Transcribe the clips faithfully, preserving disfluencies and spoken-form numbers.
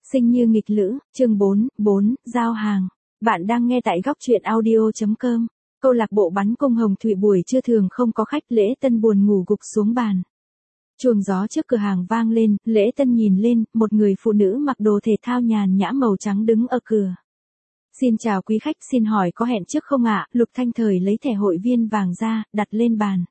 Sinh như nghịch lữ, chương bốn, bốn, giao hàng. Bạn đang nghe tại góc truyện audio.com. Câu lạc bộ bắn cung Hồng Thụy buổi trưa thường không có khách, Lễ Tân buồn ngủ gục xuống bàn. Chuông gió trước cửa hàng vang lên, Lễ Tân nhìn lên, một người phụ nữ mặc đồ thể thao nhàn nhã màu trắng đứng ở cửa. Xin chào quý khách, xin hỏi có hẹn trước không ạ? Lục Thanh Thời lấy thẻ hội viên vàng ra, đặt lên bàn.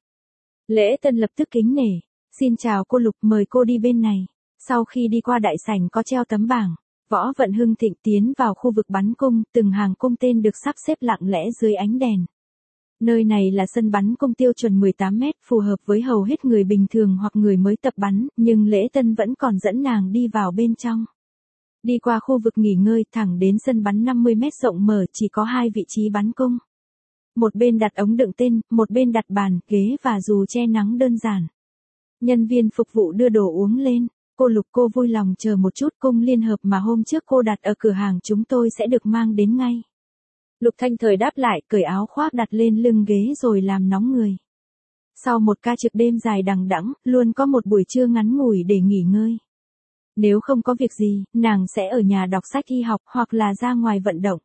Lễ Tân lập tức kính nể. Xin chào cô Lục, mời cô đi bên này. Sau khi đi qua đại sảnh có treo tấm bảng, Võ Vận Hưng Thịnh tiến vào khu vực bắn cung, từng hàng cung tên được sắp xếp lặng lẽ dưới ánh đèn. Nơi này là sân bắn cung tiêu chuẩn mười tám mét, phù hợp với hầu hết người bình thường hoặc người mới tập bắn, nhưng Lễ Tân vẫn còn dẫn nàng đi vào bên trong. Đi qua khu vực nghỉ ngơi thẳng đến sân bắn năm mươi mét rộng mở, chỉ có hai vị trí bắn cung. Một bên đặt ống đựng tên, một bên đặt bàn, ghế và dù che nắng đơn giản. Nhân viên phục vụ đưa đồ uống lên. Cô Lục, cô vui lòng chờ một chút, cung liên hợp mà hôm trước cô đặt ở cửa hàng chúng tôi sẽ được mang đến ngay. Lục Thanh Thời đáp lại, cởi áo khoác đặt lên lưng ghế rồi làm nóng người. Sau một ca trực đêm dài đằng đẵng, luôn có một buổi trưa ngắn ngủi để nghỉ ngơi. Nếu không có việc gì, nàng sẽ ở nhà đọc sách y học hoặc là ra ngoài vận động.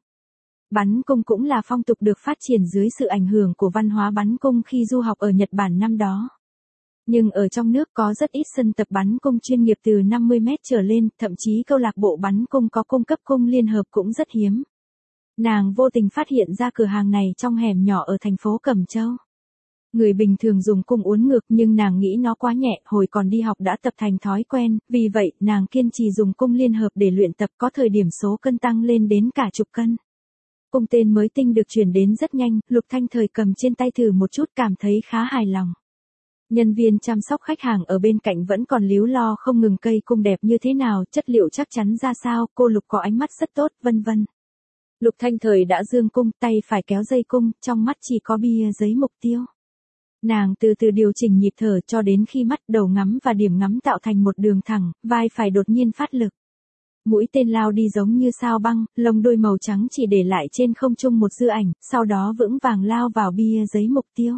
Bắn cung cũng là phong tục được phát triển dưới sự ảnh hưởng của văn hóa bắn cung khi du học ở Nhật Bản năm đó. Nhưng ở trong nước có rất ít sân tập bắn cung chuyên nghiệp từ năm mươi mét trở lên, thậm chí câu lạc bộ bắn cung có cung cấp cung liên hợp cũng rất hiếm. Nàng vô tình phát hiện ra cửa hàng này trong hẻm nhỏ ở thành phố Cẩm Châu. Người bình thường dùng cung uốn ngược nhưng nàng nghĩ nó quá nhẹ, hồi còn đi học đã tập thành thói quen, vì vậy nàng kiên trì dùng cung liên hợp để luyện tập, có thời điểm số cân tăng lên đến cả chục cân. Cung tên mới tinh được chuyển đến rất nhanh, Lục Thanh Thời cầm trên tay thử một chút cảm thấy khá hài lòng. Nhân viên chăm sóc khách hàng ở bên cạnh vẫn còn líu lo không ngừng, cây cung đẹp như thế nào, chất liệu chắc chắn ra sao, cô Lục có ánh mắt rất tốt, vân vân. Lục Thanh Thời đã dương cung, tay phải kéo dây cung, trong mắt chỉ có bia giấy mục tiêu. Nàng từ từ điều chỉnh nhịp thở cho đến khi mắt, đầu ngắm và điểm ngắm tạo thành một đường thẳng, vai phải đột nhiên phát lực. Mũi tên lao đi giống như sao băng, lông đuôi màu trắng chỉ để lại trên không trung một dư ảnh, sau đó vững vàng lao vào bia giấy mục tiêu.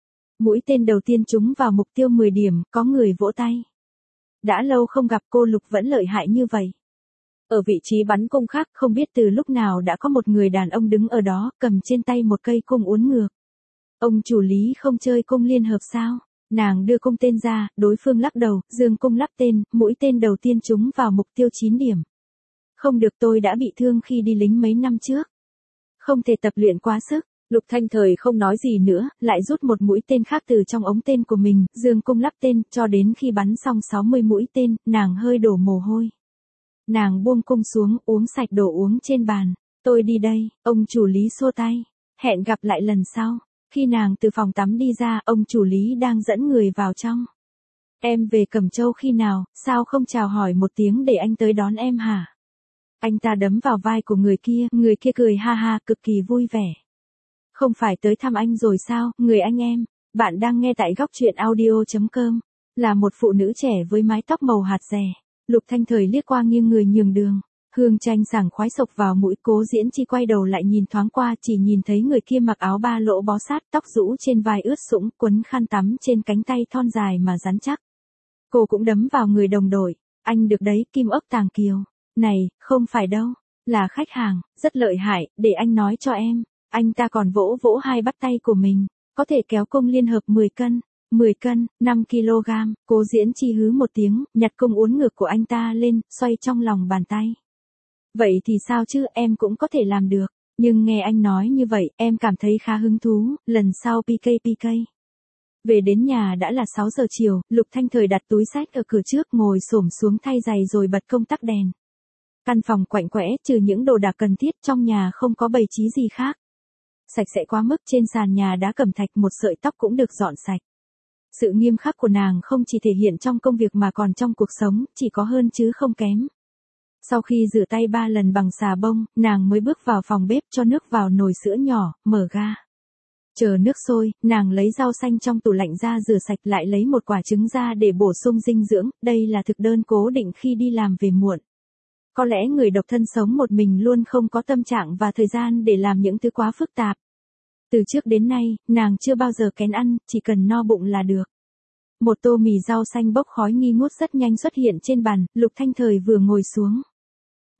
Mũi tên đầu tiên trúng vào mục tiêu mười điểm, có người vỗ tay. Đã lâu không gặp, cô Lục vẫn lợi hại như vậy. Ở vị trí bắn cung khác, không biết từ lúc nào đã có một người đàn ông đứng ở đó, cầm trên tay một cây cung uốn ngược. Ông chủ Lý không chơi cung liên hợp sao? Nàng đưa cung tên ra, đối phương lắc đầu, dương cung lắp tên, mũi tên đầu tiên trúng vào mục tiêu chín điểm. Không được, tôi đã bị thương khi đi lính mấy năm trước. Không thể tập luyện quá sức. Lục Thanh Thời không nói gì nữa, lại rút một mũi tên khác từ trong ống tên của mình, dương cung lắp tên, cho đến khi bắn xong sáu mươi mũi tên, nàng hơi đổ mồ hôi. Nàng buông cung xuống, uống sạch đồ uống trên bàn. Tôi đi đây, ông chủ Lý xua tay. Hẹn gặp lại lần sau. Khi nàng từ phòng tắm đi ra, ông chủ Lý đang dẫn người vào trong. Em về Cẩm Châu khi nào, sao không chào hỏi một tiếng để anh tới đón em hả? Anh ta đấm vào vai của người kia, người kia cười ha ha, cực kỳ vui vẻ. Không phải tới thăm anh rồi sao, người anh em? Bạn đang nghe tại góc truyện audio.com. Là một phụ nữ trẻ với mái tóc màu hạt rẻ. Lục Thanh Thời liếc qua nghiêng người nhường đường. Hương chanh sảng khoái sộc vào mũi, Cố Diễn Chi quay đầu lại nhìn thoáng qua, chỉ nhìn thấy người kia mặc áo ba lỗ bó sát, tóc rũ trên vai ướt sũng, quấn khăn tắm trên cánh tay thon dài mà rắn chắc. Cô cũng đấm vào người đồng đội. Anh được đấy, Kim Ốc Tàng Kiều. Này, không phải đâu. Là khách hàng, rất lợi hại, để anh nói cho em. Anh ta còn vỗ vỗ hai bắp tay của mình. Có thể kéo cung liên hợp mười cân. mười cân, năm ki lô gam. Cố Diễn Chi hứ một tiếng, nhặt cung uốn ngược của anh ta lên, xoay trong lòng bàn tay. Vậy thì sao chứ, em cũng có thể làm được. Nhưng nghe anh nói như vậy, em cảm thấy khá hứng thú, lần sau pê ca pê ca. Về đến nhà đã là sáu giờ chiều, Lục Thanh Thời đặt túi xách ở cửa trước, ngồi xổm xuống thay giày rồi bật công tắc đèn. Căn phòng quạnh quẽ, trừ những đồ đạc cần thiết, trong nhà không có bày trí gì khác. Sạch sẽ quá mức, trên sàn nhà đá cẩm thạch một sợi tóc cũng được dọn sạch. Sự nghiêm khắc của nàng không chỉ thể hiện trong công việc mà còn trong cuộc sống, chỉ có hơn chứ không kém. Sau khi rửa tay ba lần bằng xà bông, nàng mới bước vào phòng bếp cho nước vào nồi sữa nhỏ, mở ga. Chờ nước sôi, nàng lấy rau xanh trong tủ lạnh ra rửa sạch, lại lấy một quả trứng ra để bổ sung dinh dưỡng, đây là thực đơn cố định khi đi làm về muộn. Có lẽ người độc thân sống một mình luôn không có tâm trạng và thời gian để làm những thứ quá phức tạp. Từ trước đến nay, nàng chưa bao giờ kén ăn, chỉ cần no bụng là được. Một tô mì rau xanh bốc khói nghi ngút rất nhanh xuất hiện trên bàn, Lục Thanh Thời vừa ngồi xuống.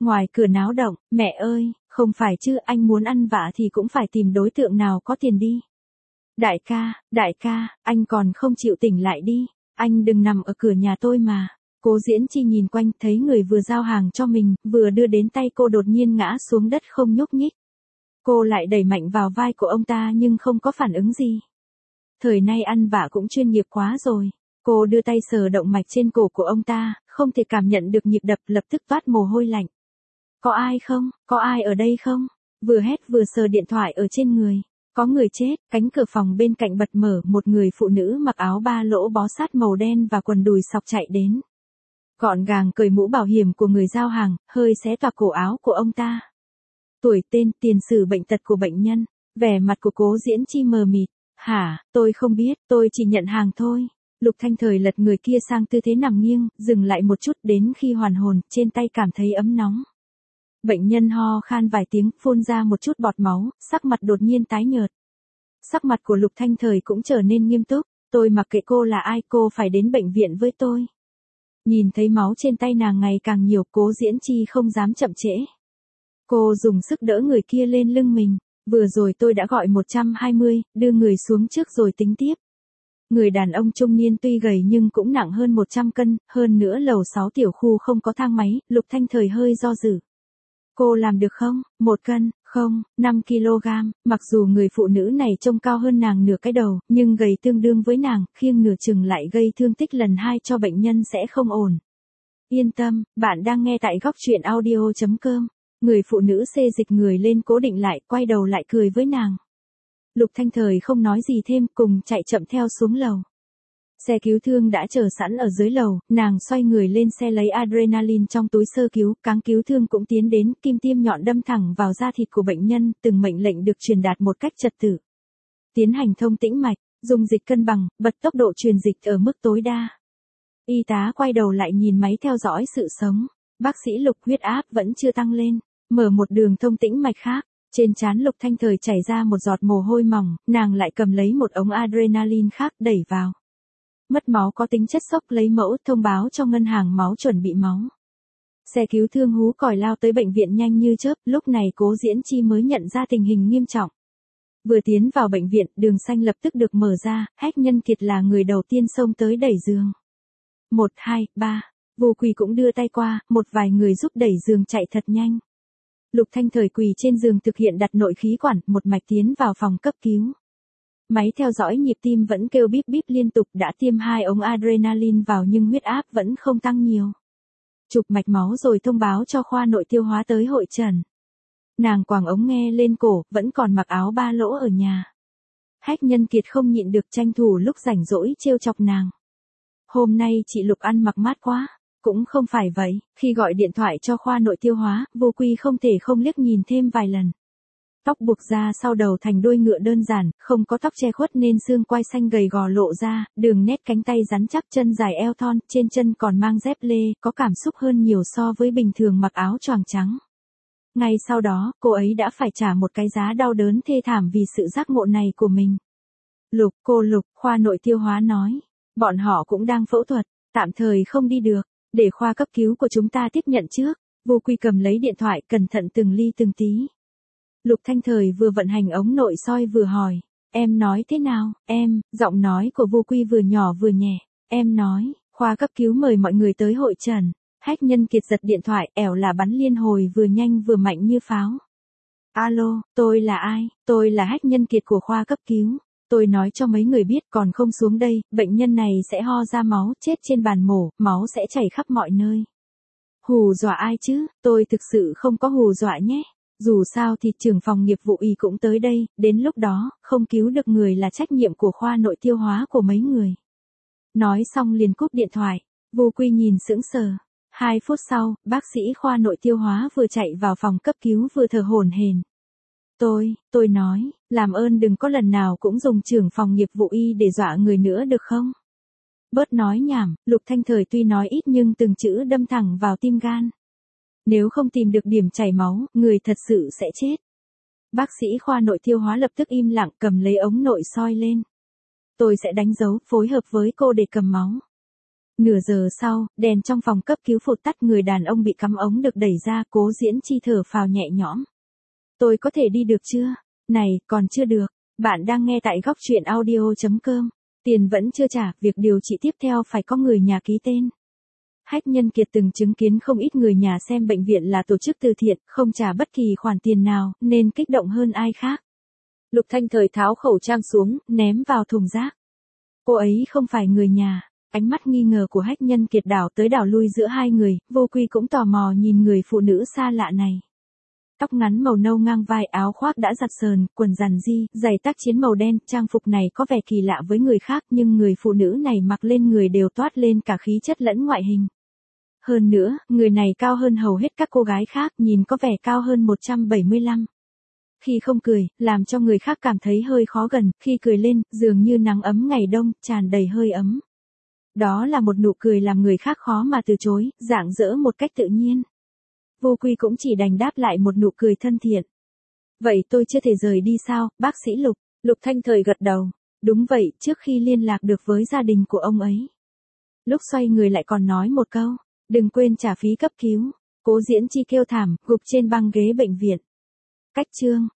Ngoài cửa náo động, mẹ ơi, không phải chứ, anh muốn ăn vạ thì cũng phải tìm đối tượng nào có tiền đi. Đại ca, đại ca, anh còn không chịu tỉnh lại đi, anh đừng nằm ở cửa nhà tôi mà. Cố Diễn Chi nhìn quanh thấy người vừa giao hàng cho mình, vừa đưa đến tay cô đột nhiên ngã xuống đất không nhúc nhích. Cô lại đẩy mạnh vào vai của ông ta nhưng không có phản ứng gì. Thời nay ăn vạ cũng chuyên nghiệp quá rồi. Cô đưa tay sờ động mạch trên cổ của ông ta, không thể cảm nhận được nhịp đập, lập tức toát mồ hôi lạnh. Có ai không? Có ai ở đây không? Vừa hét vừa sờ điện thoại ở trên người. Có người chết, cánh cửa phòng bên cạnh bật mở, một người phụ nữ mặc áo ba lỗ bó sát màu đen và quần đùi sọc chạy đến. Gọn gàng cởi mũ bảo hiểm của người giao hàng, hơi xé toạc cổ áo của ông ta. Tuổi, tên, tiền sử bệnh tật của bệnh nhân, vẻ mặt của Cố Diễn Chi mờ mịt. Hả, tôi không biết, tôi chỉ nhận hàng thôi. Lục Thanh Thời lật người kia sang tư thế nằm nghiêng, dừng lại một chút, đến khi hoàn hồn, trên tay cảm thấy ấm nóng. Bệnh nhân ho khan vài tiếng, phun ra một chút bọt máu, sắc mặt đột nhiên tái nhợt. Sắc mặt của Lục Thanh Thời cũng trở nên nghiêm túc. Tôi mặc kệ cô là ai, cô phải đến bệnh viện với tôi. Nhìn thấy máu trên tay nàng ngày càng nhiều, Cố Diễn Chi không dám chậm trễ. Cô dùng sức đỡ người kia lên lưng mình. Vừa rồi tôi đã gọi một trăm hai mươi, đưa người xuống trước rồi tính tiếp. Người đàn ông trung niên tuy gầy nhưng cũng nặng hơn một trăm cân, hơn nữa lầu sáu tiểu khu không có thang máy, Lục Thanh Thời hơi do dự. Cô làm được không? Một cân, không, năm ki lô gam, mặc dù người phụ nữ này trông cao hơn nàng nửa cái đầu, nhưng gầy tương đương với nàng, khiêng nửa chừng lại gây thương tích lần hai cho bệnh nhân sẽ không ổn. Yên tâm, bạn đang nghe tại góc truyện audio chấm com. Người phụ nữ xê dịch người lên cố định lại, quay đầu lại cười với nàng. Lục Thanh Thời không nói gì thêm, cùng chạy chậm theo xuống lầu. Xe cứu thương đã chờ sẵn ở dưới lầu, nàng xoay người lên xe lấy adrenaline trong túi sơ cứu, cáng cứu thương cũng tiến đến, kim tiêm nhọn đâm thẳng vào da thịt của bệnh nhân, từng mệnh lệnh được truyền đạt một cách trật tự. Tiến hành thông tĩnh mạch, dùng dịch cân bằng, bật tốc độ truyền dịch ở mức tối đa. Y tá quay đầu lại nhìn máy theo dõi sự sống. Bác sĩ Lục huyết áp vẫn chưa tăng lên, mở một đường thông tĩnh mạch khác. Trên trán Lục Thanh Thời chảy ra một giọt mồ hôi mỏng, nàng lại cầm lấy một ống adrenaline khác đẩy vào. Mất máu có tính chất sốc, lấy mẫu, thông báo cho ngân hàng máu chuẩn bị máu. Xe cứu thương hú còi lao tới bệnh viện nhanh như chớp, lúc này Cố Diễn Chi mới nhận ra tình hình nghiêm trọng. Vừa tiến vào bệnh viện, đường xanh lập tức được mở ra, Hách Nhân Kiệt là người đầu tiên xông tới đẩy giường. Một, hai, ba, Vô Quỳ cũng đưa tay qua, một vài người giúp đẩy giường chạy thật nhanh. Lục Thanh Thời quỳ trên giường thực hiện đặt nội khí quản, một mạch tiến vào phòng cấp cứu. Máy theo dõi nhịp tim vẫn kêu bíp bíp liên tục, đã tiêm hai ống adrenaline vào nhưng huyết áp vẫn không tăng nhiều. Chụp mạch máu rồi thông báo cho khoa nội tiêu hóa tới hội trần. Nàng quàng ống nghe lên cổ, vẫn còn mặc áo ba lỗ ở nhà. Hách Nhân Kiệt không nhịn được tranh thủ lúc rảnh rỗi trêu chọc nàng. Hôm nay chị Lục ăn mặc mát quá. Cũng không phải vậy, khi gọi điện thoại cho khoa nội tiêu hóa, Vô Quy không thể không liếc nhìn thêm vài lần. Tóc buộc ra sau đầu thành đuôi ngựa đơn giản, không có tóc che khuất nên xương quai xanh gầy gò lộ ra, đường nét cánh tay rắn chắc, chân dài eo thon, trên chân còn mang dép lê, có cảm xúc hơn nhiều so với bình thường mặc áo choàng trắng. Ngay sau đó, cô ấy đã phải trả một cái giá đau đớn thê thảm vì sự giác ngộ này của mình. Lục, cô Lục, khoa nội tiêu hóa nói, bọn họ cũng đang phẫu thuật, tạm thời không đi được. Để khoa cấp cứu của chúng ta tiếp nhận trước. Vô Quy cầm lấy điện thoại, cẩn thận từng ly từng tí. Lục Thanh Thời vừa vận hành ống nội soi vừa hỏi. Em nói thế nào, em, giọng nói của Vô Quy vừa nhỏ vừa nhẹ. Em nói, khoa cấp cứu mời mọi người tới hội trần. Hách Nhân Kiệt giật điện thoại, ẻo là bắn liên hồi vừa nhanh vừa mạnh như pháo. Alo, tôi là ai? Tôi là Hách Nhân Kiệt của khoa cấp cứu. Tôi nói cho mấy người biết, còn không xuống đây, bệnh nhân này sẽ ho ra máu, chết trên bàn mổ, máu sẽ chảy khắp mọi nơi. Hù dọa ai chứ, tôi thực sự không có hù dọa nhé. Dù sao thì trưởng phòng nghiệp vụ y cũng tới đây, đến lúc đó, không cứu được người là trách nhiệm của khoa nội tiêu hóa của mấy người. Nói xong liền cúp điện thoại, Vô Quy nhìn sững sờ. Hai phút sau, bác sĩ khoa nội tiêu hóa vừa chạy vào phòng cấp cứu vừa thở hổn hển. Tôi, tôi nói, làm ơn đừng có lần nào cũng dùng trưởng phòng nghiệp vụ y để dọa người nữa được không? Bớt nói nhảm, Lục Thanh Thời tuy nói ít nhưng từng chữ đâm thẳng vào tim gan. Nếu không tìm được điểm chảy máu, người thật sự sẽ chết. Bác sĩ khoa nội tiêu hóa lập tức im lặng cầm lấy ống nội soi lên. Tôi sẽ đánh dấu, phối hợp với cô để cầm máu. Nửa giờ sau, đèn trong phòng cấp cứu phụt tắt, người đàn ông bị cắm ống được đẩy ra, Cố Diễn Chi thở phào nhẹ nhõm. Tôi có thể đi được chưa? Này, còn chưa được. Bạn đang nghe tại góc truyện audio chấm com. Tiền vẫn chưa trả, việc điều trị tiếp theo phải có người nhà ký tên. Hách Nhân Kiệt từng chứng kiến không ít người nhà xem bệnh viện là tổ chức từ thiện, không trả bất kỳ khoản tiền nào, nên kích động hơn ai khác. Lục Thanh Thời tháo khẩu trang xuống, ném vào thùng rác. Cô ấy không phải người nhà. Ánh mắt nghi ngờ của Hách Nhân Kiệt đảo tới đảo lui giữa hai người, Vô Quy cũng tò mò nhìn người phụ nữ xa lạ này. Tóc ngắn màu nâu ngang vai, áo khoác đã giặt sờn, quần rằn ri, giày tác chiến màu đen, trang phục này có vẻ kỳ lạ với người khác, nhưng người phụ nữ này mặc lên người đều toát lên cả khí chất lẫn ngoại hình. Hơn nữa, người này cao hơn hầu hết các cô gái khác, nhìn có vẻ cao hơn một trăm bảy mươi lăm. Khi không cười, làm cho người khác cảm thấy hơi khó gần, khi cười lên, dường như nắng ấm ngày đông, tràn đầy hơi ấm. Đó là một nụ cười làm người khác khó mà từ chối, rạng rỡ một cách tự nhiên. Vô Quy cũng chỉ đành đáp lại một nụ cười thân thiện. Vậy tôi chưa thể rời đi sao, bác sĩ Lục? Lục Thanh Thời gật đầu. Đúng vậy, trước khi liên lạc được với gia đình của ông ấy. Lúc xoay người lại còn nói một câu, đừng quên trả phí cấp cứu. Cố Diễn Chi kêu thảm, gục trên băng ghế bệnh viện. Cách chương.